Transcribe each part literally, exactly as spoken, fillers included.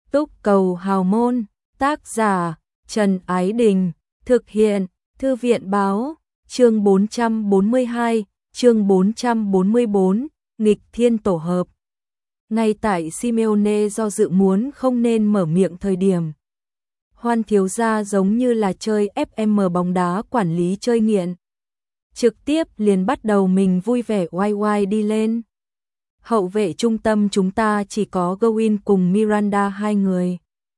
Túc cầu hào môn, tác giả Trần Ái Đình, thực hiện Thư viện báo, chương bốn trăm bốn mươi hai, chương bốn trăm bốn mươi bốn, nghịch thiên tổ hợp. Ngay tại Simeone do dự muốn không nên mở miệng thời điểm, Hoan thiếu gia giống như là chơi ép em bóng đá quản lý chơi nghiện, trực tiếp liền bắt đầu mình vui vẻ oai oai đi lên. Hậu vệ trung tâm chúng ta chỉ có Gowin cùng Miranda hai người.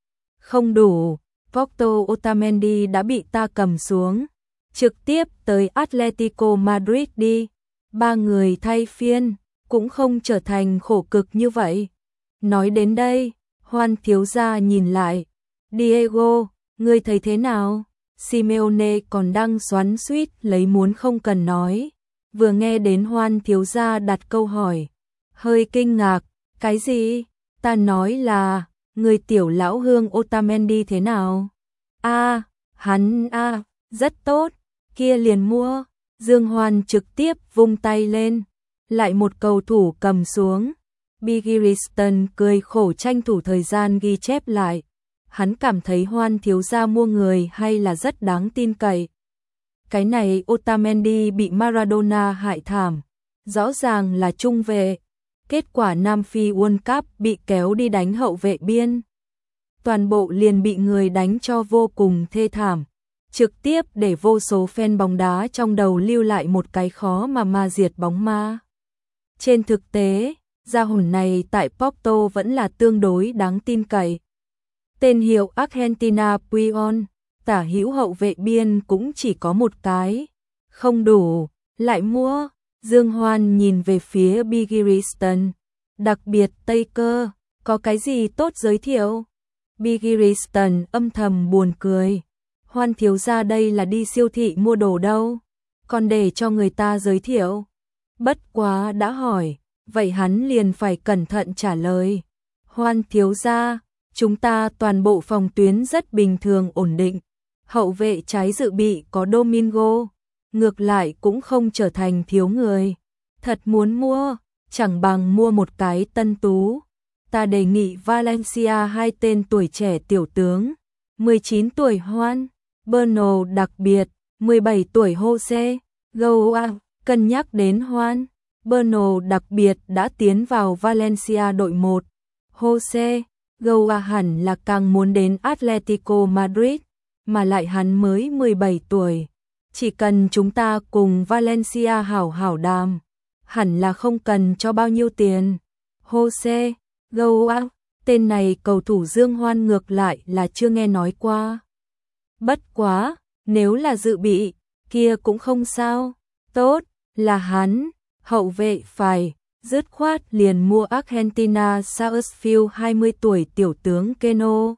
Không đủ, Porto Otamendi đã bị ta cầm xuống. Trực tiếp tới Atletico Madrid đi. Ba người thay phiên, cũng không trở thành khổ cực như vậy. Nói đến đây, Hoan thiếu gia nhìn lại. Diego, ngươi thấy thế nào? Simeone còn đang xoắn xuýt lấy muốn không cần nói. Vừa nghe đến Hoan thiếu gia đặt câu hỏi, hơi kinh ngạc. Cái gì? Ta nói là, người tiểu lão hương Otamendi thế nào? A, à, hắn a, à, rất tốt, kia liền mua. Dương Hoan trực tiếp vung tay lên, lại một cầu thủ cầm xuống. Bigiriston cười khổ tranh thủ thời gian ghi chép lại. Hắn cảm thấy Hoan thiếu gia mua người hay là rất đáng tin cậy. Cái này Otamendi bị Maradona hại thảm, rõ ràng là trung vệ. Kết quả Nam Phi World Cup bị kéo đi đánh hậu vệ biên. Toàn bộ liền bị người đánh cho vô cùng thê thảm. Trực tiếp để vô số fan bóng đá trong đầu lưu lại một cái khó mà ma diệt bóng ma. Trên thực tế, gia hồn này tại Porto vẫn là tương đối đáng tin cậy. Tên hiệu Argentina Puyol, tả hữu hậu vệ biên cũng chỉ có một cái. Không đủ, lại mua. Dương Hoan nhìn về phía Bigiriston, đặc biệt Tây Cơ, có cái gì tốt giới thiệu? Bigiriston âm thầm buồn cười. Hoan thiếu gia đây là đi siêu thị mua đồ đâu, còn để cho người ta giới thiệu. Bất quá đã hỏi, vậy hắn liền phải cẩn thận trả lời. Hoan thiếu gia, chúng ta toàn bộ phòng tuyến rất bình thường ổn định. Hậu vệ trái dự bị có Domingo, ngược lại cũng không trở thành thiếu người. Thật muốn mua, chẳng bằng mua một cái tân tú. Ta đề nghị Valencia hai tên tuổi trẻ tiểu tướng, mười chín tuổi Hoan, Bruno đặc biệt, mười bảy tuổi Jose, Goa, cân nhắc đến Hoan, Bruno đặc biệt đã tiến vào Valencia đội một, Jose, Goa hẳn là càng muốn đến Atletico Madrid, mà lại hắn mới mười bảy tuổi. Chỉ cần chúng ta cùng Valencia hảo hảo đàm, hẳn là không cần cho bao nhiêu tiền. Jose, Goa, tên này cầu thủ Dương Hoan ngược lại là chưa nghe nói qua. Bất quá, nếu là dự bị, kia cũng không sao. Tốt, là hắn, hậu vệ phải, dứt khoát liền mua Argentina Sarsfield hai mươi tuổi tiểu tướng Keno.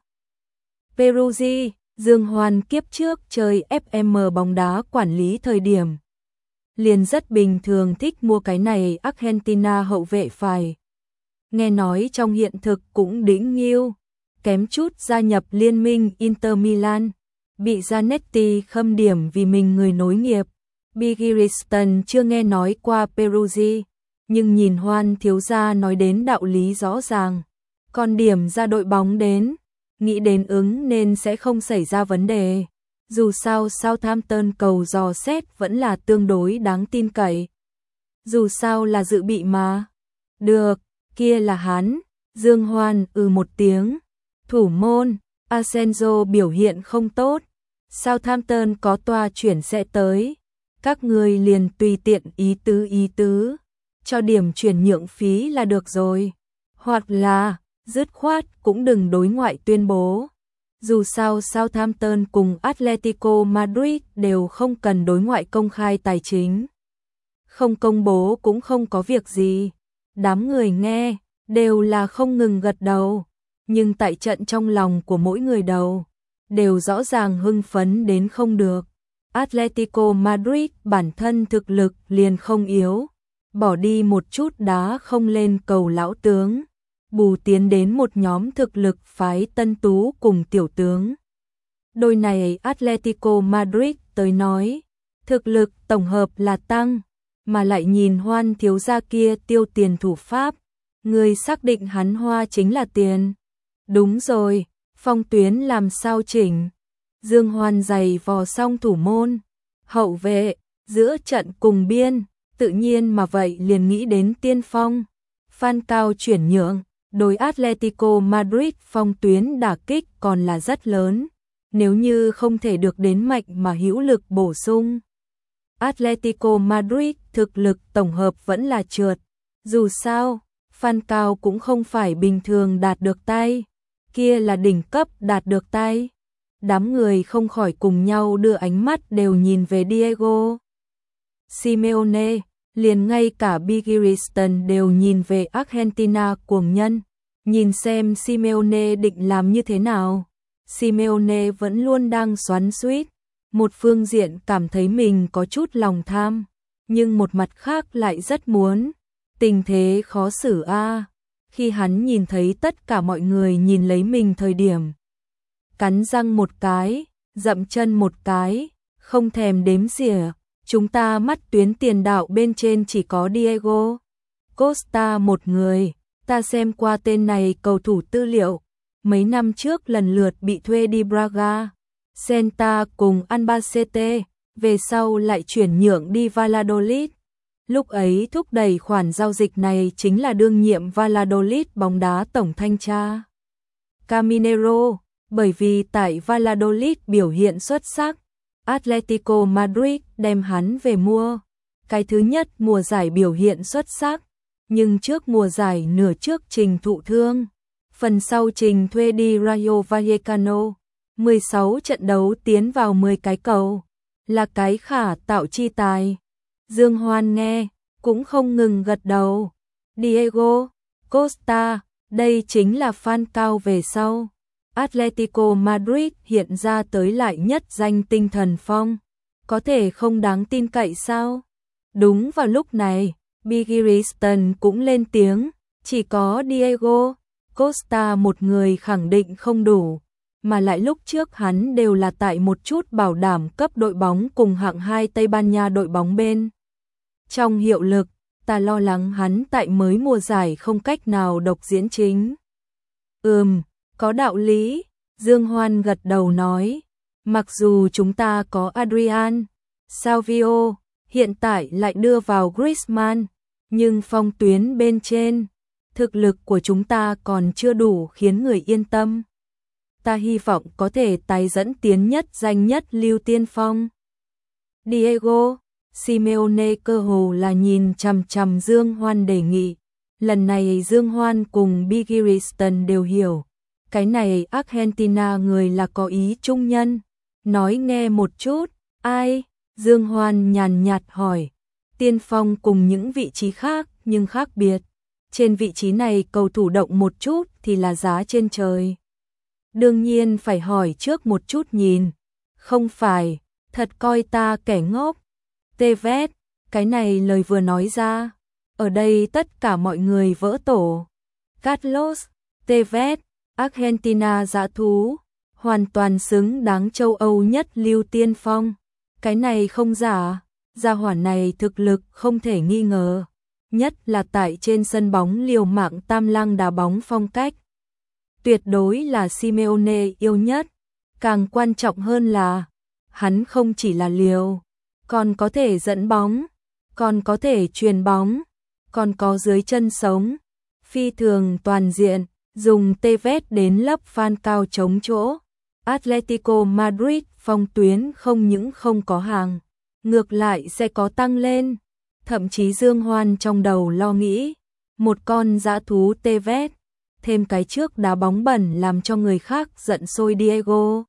Peruzzi, Dương Hoan kiếp trước chơi ép em bóng đá quản lý thời điểm, liền rất bình thường thích mua cái này Argentina hậu vệ phải. Nghe nói trong hiện thực cũng đỉnh nghiêu, kém chút gia nhập liên minh Inter Milan, bị Zanetti khâm điểm vì mình người nối nghiệp. Bigiriston chưa nghe nói qua Peruzzi, nhưng nhìn Hoan thiếu gia nói đến đạo lý rõ ràng, còn điểm ra đội bóng đến, nghĩ đến ứng nên sẽ không xảy ra vấn đề. Dù sao Southampton cầu dò xét vẫn là tương đối đáng tin cậy. Dù sao là dự bị mà. Được, kia là hắn. Dương Hoan ừ một tiếng. Thủ môn, Asenjo biểu hiện không tốt. Southampton có toa chuyển sẽ tới. Các người liền tùy tiện ý tứ ý tứ. Cho điểm chuyển nhượng phí là được rồi. Hoặc là, dứt khoát cũng đừng đối ngoại tuyên bố. Dù sao Southampton cùng Atletico Madrid đều không cần đối ngoại công khai tài chính. Không công bố cũng không có việc gì. Đám người nghe, đều là không ngừng gật đầu. Nhưng tại trận trong lòng của mỗi người đầu, đều rõ ràng hưng phấn đến không được. Atletico Madrid bản thân thực lực liền không yếu. Bỏ đi một chút đá không lên cầu lão tướng. Bù tiến đến một nhóm thực lực phái tân tú cùng tiểu tướng. Đôi này Atletico Madrid tới nói, thực lực tổng hợp là tăng, mà lại nhìn Hoan thiếu gia kia tiêu tiền thủ pháp, người xác định hắn hoa chính là tiền. Đúng rồi, Phong tuyến làm sao chỉnh? Dương Hoan giày vò xong thủ môn, hậu vệ, giữa trận cùng biên, tự nhiên mà vậy liền nghĩ đến tiên phong. Phan Cao chuyển nhượng, đối Atletico Madrid phong tuyến đả kích còn là rất lớn, nếu như không thể được đến mạnh mà hữu lực bổ sung. Atletico Madrid thực lực tổng hợp vẫn là trượt, dù sao, Phan Cao cũng không phải bình thường đạt được tay, kia là đỉnh cấp đạt được tay. Đám người không khỏi cùng nhau đưa ánh mắt đều nhìn về Diego Simeone, liền ngay cả Bigiristan đều nhìn về Argentina cuồng nhân, nhìn xem Simeone định làm như thế nào. Simeone vẫn luôn đang xoắn xuýt, một phương diện cảm thấy mình có chút lòng tham, nhưng một mặt khác lại rất muốn. Tình thế khó xử a. Khi hắn nhìn thấy tất cả mọi người nhìn lấy mình thời điểm, cắn răng một cái, dậm chân một cái, không thèm đếm xỉa, chúng ta mắt tuyến tiền đạo bên trên chỉ có Diego Costa một người, ta xem qua tên này cầu thủ tư liệu, mấy năm trước lần lượt bị thuê đi Braga, Celta cùng Albacete, về sau lại chuyển nhượng đi Valladolid. Lúc ấy thúc đẩy khoản giao dịch này chính là đương nhiệm Valladolid bóng đá tổng thanh tra Caminero, bởi vì tại Valladolid biểu hiện xuất sắc, Atletico Madrid đem hắn về mua. Cái thứ nhất mùa giải biểu hiện xuất sắc, nhưng trước mùa giải nửa trước trình thụ thương, phần sau trình thuê đi Rayo Vallecano, mười sáu trận đấu tiến vào mười cái cầu, là cái khả tạo chi tài. Dương Hoan nghe, cũng không ngừng gật đầu. Diego Costa, đây chính là Phan Cao về sau. Atletico Madrid hiện ra tới lại nhất danh tinh thần phong, có thể không đáng tin cậy sao? Đúng vào lúc này, Bigiristan cũng lên tiếng, chỉ có Diego Costa một người khẳng định không đủ, mà lại lúc trước hắn đều là tại một chút bảo đảm cấp đội bóng cùng hạng hai Tây Ban Nha đội bóng bên. Trong hiệu lực, ta lo lắng hắn tại mới mùa giải không cách nào độc diễn chính. Ừm, có đạo lý, Dương Hoan gật đầu nói, mặc dù chúng ta có Adrian, Salvio, hiện tại lại đưa vào Griezmann, nhưng phong tuyến bên trên, thực lực của chúng ta còn chưa đủ khiến người yên tâm. Ta hy vọng có thể tái dẫn tiến nhất danh nhất lưu tiên phong. Diego Simeone cơ hồ là nhìn chằm chằm Dương Hoan đề nghị. Lần này Dương Hoan cùng Bigiristan đều hiểu, cái này Argentina người là có ý trung nhân. Nói nghe một chút, ai? Dương Hoan nhàn nhạt hỏi. Tiên phong cùng những vị trí khác nhưng khác biệt. Trên vị trí này cầu thủ động một chút thì là giá trên trời. Đương nhiên phải hỏi trước một chút nhìn. Không phải, thật coi ta kẻ ngốc. Tevez, cái này lời vừa nói ra. Ở đây tất cả mọi người vỡ tổ. Carlos Tevez, Argentina dã thú, hoàn toàn xứng đáng châu Âu nhất lưu tiên phong. Cái này không giả, gia hỏa này thực lực không thể nghi ngờ. Nhất là tại trên sân bóng liều mạng tam lăng đá bóng phong cách. Tuyệt đối là Simeone yêu nhất. Càng quan trọng hơn là, hắn không chỉ là liều, còn có thể dẫn bóng, còn có thể truyền bóng, còn có dưới chân sống. Phi thường toàn diện, dùng Tevez đến lấp Phan Cao chống chỗ. Atletico Madrid phong tuyến không những không có hàng, ngược lại sẽ có tăng lên. Thậm chí Dương Hoan trong đầu lo nghĩ, một con dã thú Tevez, thêm cái trước đá bóng bẩn làm cho người khác giận sôi Diego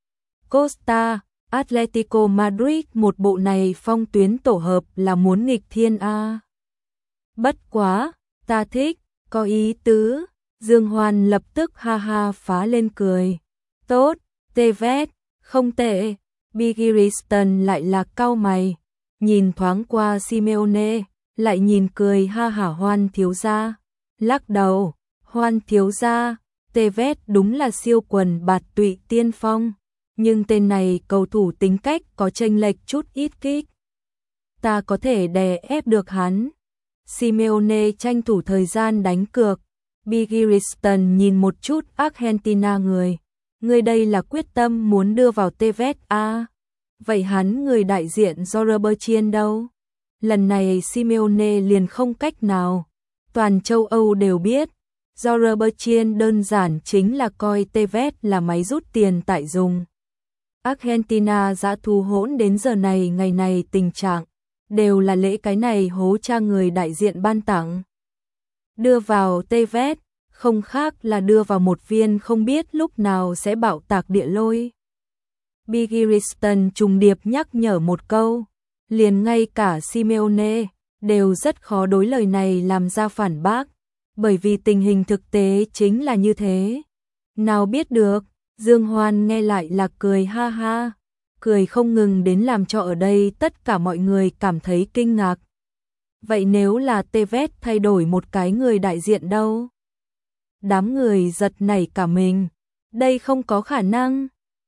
Costa, Atletico Madrid một bộ này phong tuyến tổ hợp là muốn nghịch thiên a. Bất quá, ta thích, có ý tứ. Dương Hoan lập tức ha ha phá lên cười. Tốt, Tevez, không tệ. Bigiristan lại là cau mày, nhìn thoáng qua Simeone, lại nhìn cười ha hả Hoan thiếu gia. Lắc đầu, Hoan thiếu gia, Tevez đúng là siêu quần bạt tụy tiên phong, nhưng tên này cầu thủ tính cách có chênh lệch chút ít kích. Ta có thể đè ép được hắn. Simeone tranh thủ thời gian đánh cược. Bigriston nhìn một chút Argentina người. Người đây là quyết tâm muốn đưa vào Tevez à? Vậy hắn người đại diện Robertson đâu? Lần này Simeone liền không cách nào. Toàn châu Âu đều biết. Robertson đơn giản chính là coi Tevez là máy rút tiền tại dùng. Argentina dã thú hỗn đến giờ này ngày này tình trạng. Đều là lễ cái này hố cha người đại diện ban tặng. Đưa vào Tevez, không khác là đưa vào một viên không biết lúc nào sẽ bạo tạc địa lôi. Bigriston trùng điệp nhắc nhở một câu, liền ngay cả Simeone đều rất khó đối lời này làm ra phản bác, bởi vì tình hình thực tế chính là như thế. Nào biết được, Dương Hoan nghe lại là cười ha ha, cười không ngừng đến làm cho ở đây tất cả mọi người cảm thấy kinh ngạc. Vậy nếu là Tevez thay đổi một cái người đại diện đâu? Đám người giật nảy cả mình, đây không có khả năng.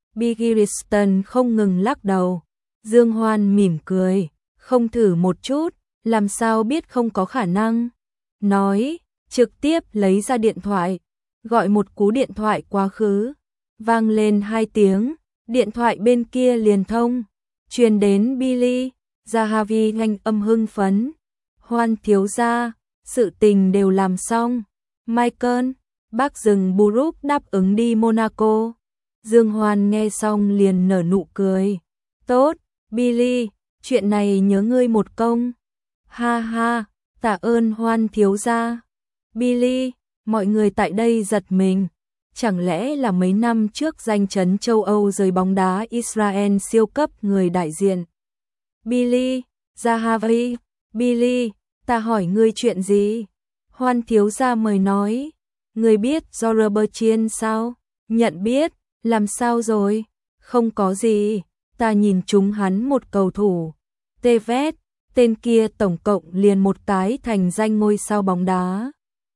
Bigriston không ngừng lắc đầu. Dương Hoan mỉm cười, không thử một chút, làm sao biết không có khả năng. Nói, trực tiếp lấy ra điện thoại, gọi một cú điện thoại quá khứ. Vang lên hai tiếng, điện thoại bên kia liền thông, truyền đến Billy. Zahavi nhanh âm hưng phấn. Hoan thiếu gia, sự tình đều làm xong. Michael, bác rừng Burup đáp ứng đi Monaco. Dương Hoan nghe xong liền nở nụ cười. Tốt, Billy, chuyện này nhớ ngươi một công. Ha ha, tạ ơn Hoan thiếu gia. Billy, mọi người tại đây giật mình. Chẳng lẽ là mấy năm trước danh chấn châu Âu rời bóng đá Israel siêu cấp người đại diện. Billy, Zahavi, Billy, ta hỏi ngươi chuyện gì? Hoan thiếu gia mời nói. Ngươi biết Robertson sao? Nhận biết, làm sao rồi? Không có gì, ta nhìn trúng hắn một cầu thủ. Tevez, tên kia tổng cộng liền một cái thành danh ngôi sao bóng đá.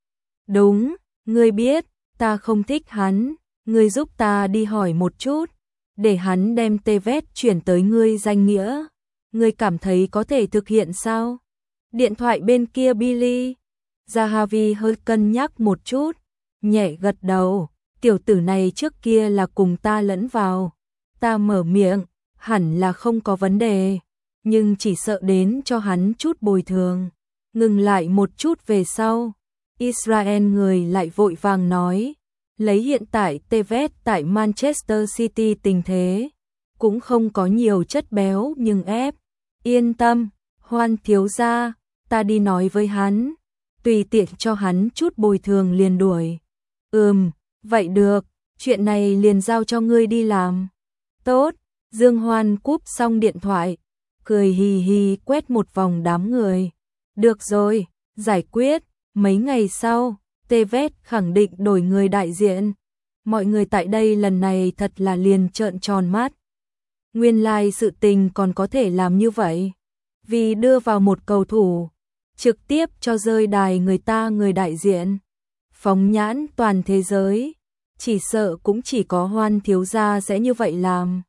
Đúng, ngươi biết, ta không thích hắn, ngươi giúp ta đi hỏi một chút, để hắn đem Tevez chuyển tới ngươi danh nghĩa. Ngươi cảm thấy có thể thực hiện sao? Điện thoại bên kia Billy. Zahavi hơi cân nhắc một chút, nhẹ gật đầu. Tiểu tử này trước kia là cùng ta lẫn vào. Ta mở miệng, hẳn là không có vấn đề, nhưng chỉ sợ đến cho hắn chút bồi thường. Ngừng lại một chút về sau, Israel người lại vội vàng nói, lấy hiện tại Tevez tại Manchester City tình thế, cũng không có nhiều chất béo nhưng ép. Yên tâm, Hoan thiếu gia, ta đi nói với hắn, tùy tiện cho hắn chút bồi thường liền đuổi. Ừm, vậy được, chuyện này liền giao cho ngươi đi làm. Tốt, Dương Hoan cúp xong điện thoại, cười hì hì quét một vòng đám người. Được rồi, giải quyết, mấy ngày sau, Tevez khẳng định đổi người đại diện. Mọi người tại đây lần này thật là liền trợn tròn mắt. Nguyên lai sự tình còn có thể làm như vậy. Vì đưa vào một cầu thủ, trực tiếp cho rơi đài người ta người đại diện. Phóng nhãn toàn thế giới, chỉ sợ cũng chỉ có Hoan thiếu gia sẽ như vậy làm.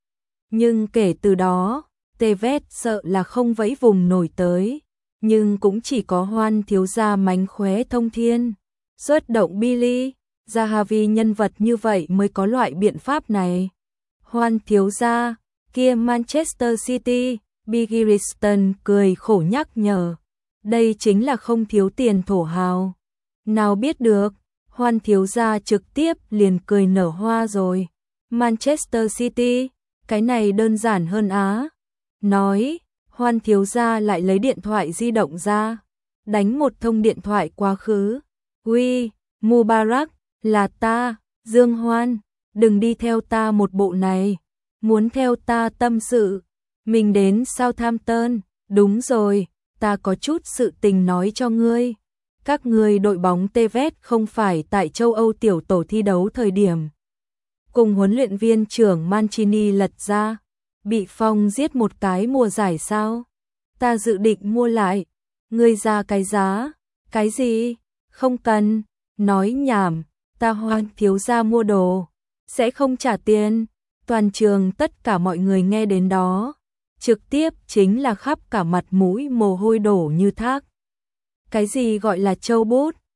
Nhưng kể từ đó, Tevez sợ là không vẫy vùng nổi tới. Nhưng cũng chỉ có Hoan thiếu gia mánh khóe thông thiên. Xuất động Billy, Zahavi nhân vật như vậy mới có loại biện pháp này. Hoan thiếu gia, kia Manchester City, Bigriston cười khổ nhắc nhở. Đây chính là không thiếu tiền thổ hào. Nào biết được, Hoan thiếu gia trực tiếp liền cười nở hoa rồi. Manchester City, cái này đơn giản hơn á. Nói, Hoan thiếu gia lại lấy điện thoại di động ra, đánh một thông điện thoại quá khứ. Uy, Mubarak, là ta, Dương Hoan, đừng đi theo ta một bộ này. Muốn theo ta tâm sự, mình đến Southampton, đúng rồi, ta có chút sự tình nói cho ngươi. Các ngươi đội bóng Tevez không phải tại châu Âu tiểu tổ thi đấu thời điểm. Cùng huấn luyện viên trưởng Mancini lật ra, bị Phong giết một cái mùa giải sao? Ta dự định mua lại, ngươi ra cái giá, cái gì? Không cần, nói nhảm, ta Hoan thiếu gia mua đồ, sẽ không trả tiền. Toàn trường tất cả mọi người nghe đến đó, trực tiếp chính là khắp cả mặt mũi mồ hôi đổ như thác. Cái gì gọi là châu bút?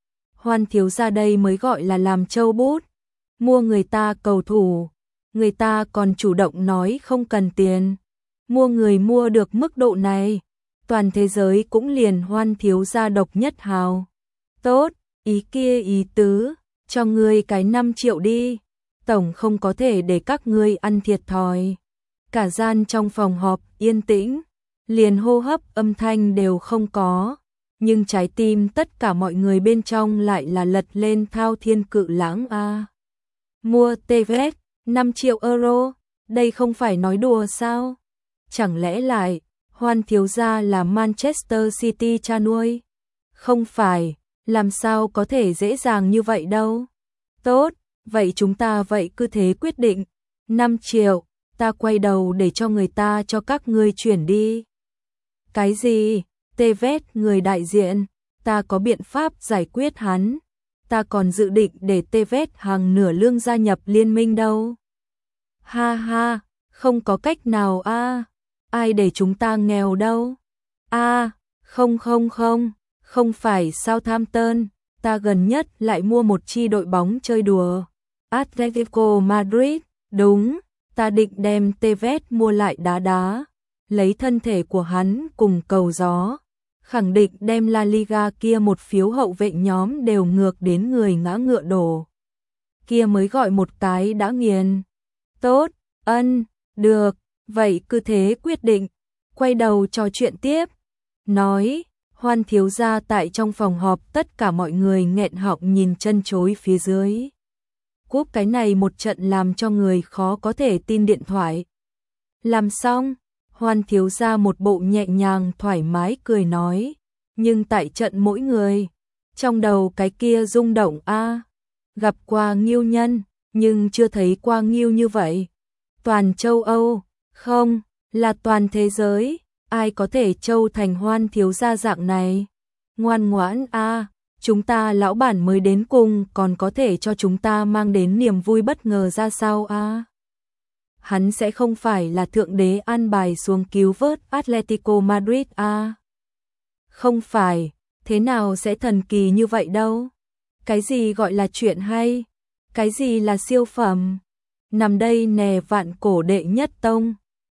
Hoan thiếu gia đây mới gọi là làm trâu bút. Mua người ta cầu thủ, người ta còn chủ động nói không cần tiền. Mua người mua được mức độ này, toàn thế giới cũng liền Hoan thiếu gia độc nhất hào. Tốt, ý kia ý tứ, cho ngươi cái năm triệu đi. Tổng không có thể để các ngươi ăn thiệt thòi. Cả gian trong phòng họp yên tĩnh, liền hô hấp âm thanh đều không có. Nhưng trái tim tất cả mọi người bên trong lại là lật lên thao thiên cự lãng a. Mua Tevez, năm triệu euro, đây không phải nói đùa sao? Chẳng lẽ lại, Hoan thiếu gia là Manchester City cha nuôi? Không phải, làm sao có thể dễ dàng như vậy đâu. Tốt, vậy chúng ta vậy cứ thế quyết định. năm triệu, ta quay đầu để cho người ta cho các ngươi chuyển đi. Cái gì? Tevez người đại diện, ta có biện pháp giải quyết hắn. Ta còn dự định để Tevez hàng nửa lương gia nhập liên minh đâu. Ha ha, không có cách nào a. À. Ai để chúng ta nghèo đâu. A, à, không không không, không phải Southampton, ta gần nhất lại mua một chi đội bóng chơi đùa. Atletico Madrid, đúng, ta định đem Tevez mua lại đá đá, lấy thân thể của hắn cùng cầu gió. Khẳng định đem La Liga kia một phiếu hậu vệ nhóm đều ngược đến người ngã ngựa đổ. Kia mới gọi một cái đã nghiền. Tốt, ân, được, vậy cứ thế quyết định. Quay đầu trò chuyện tiếp. Nói, Hoan thiếu gia tại trong phòng họp tất cả mọi người nghẹn họng nhìn chân chối phía dưới. Cúp cái này một trận làm cho người khó có thể tin điện thoại. Làm xong, Hoan thiếu gia một bộ nhẹ nhàng thoải mái cười nói, nhưng tại trận mỗi người, trong đầu cái kia rung động a, à, gặp qua Nghiêu nhân, nhưng chưa thấy qua Nghiêu như vậy. Toàn châu Âu, không, là toàn thế giới, ai có thể châu thành Hoan thiếu gia dạng này. Ngoan ngoãn a, à, chúng ta lão bản mới đến cùng còn có thể cho chúng ta mang đến niềm vui bất ngờ ra sao a. À? Hắn sẽ không phải là thượng đế an bài xuống cứu vớt Atletico Madrid à? Không phải, thế nào sẽ thần kỳ như vậy đâu? Cái gì gọi là chuyện hay? Cái gì là siêu phẩm? Nằm đây nè vạn cổ đệ nhất tông.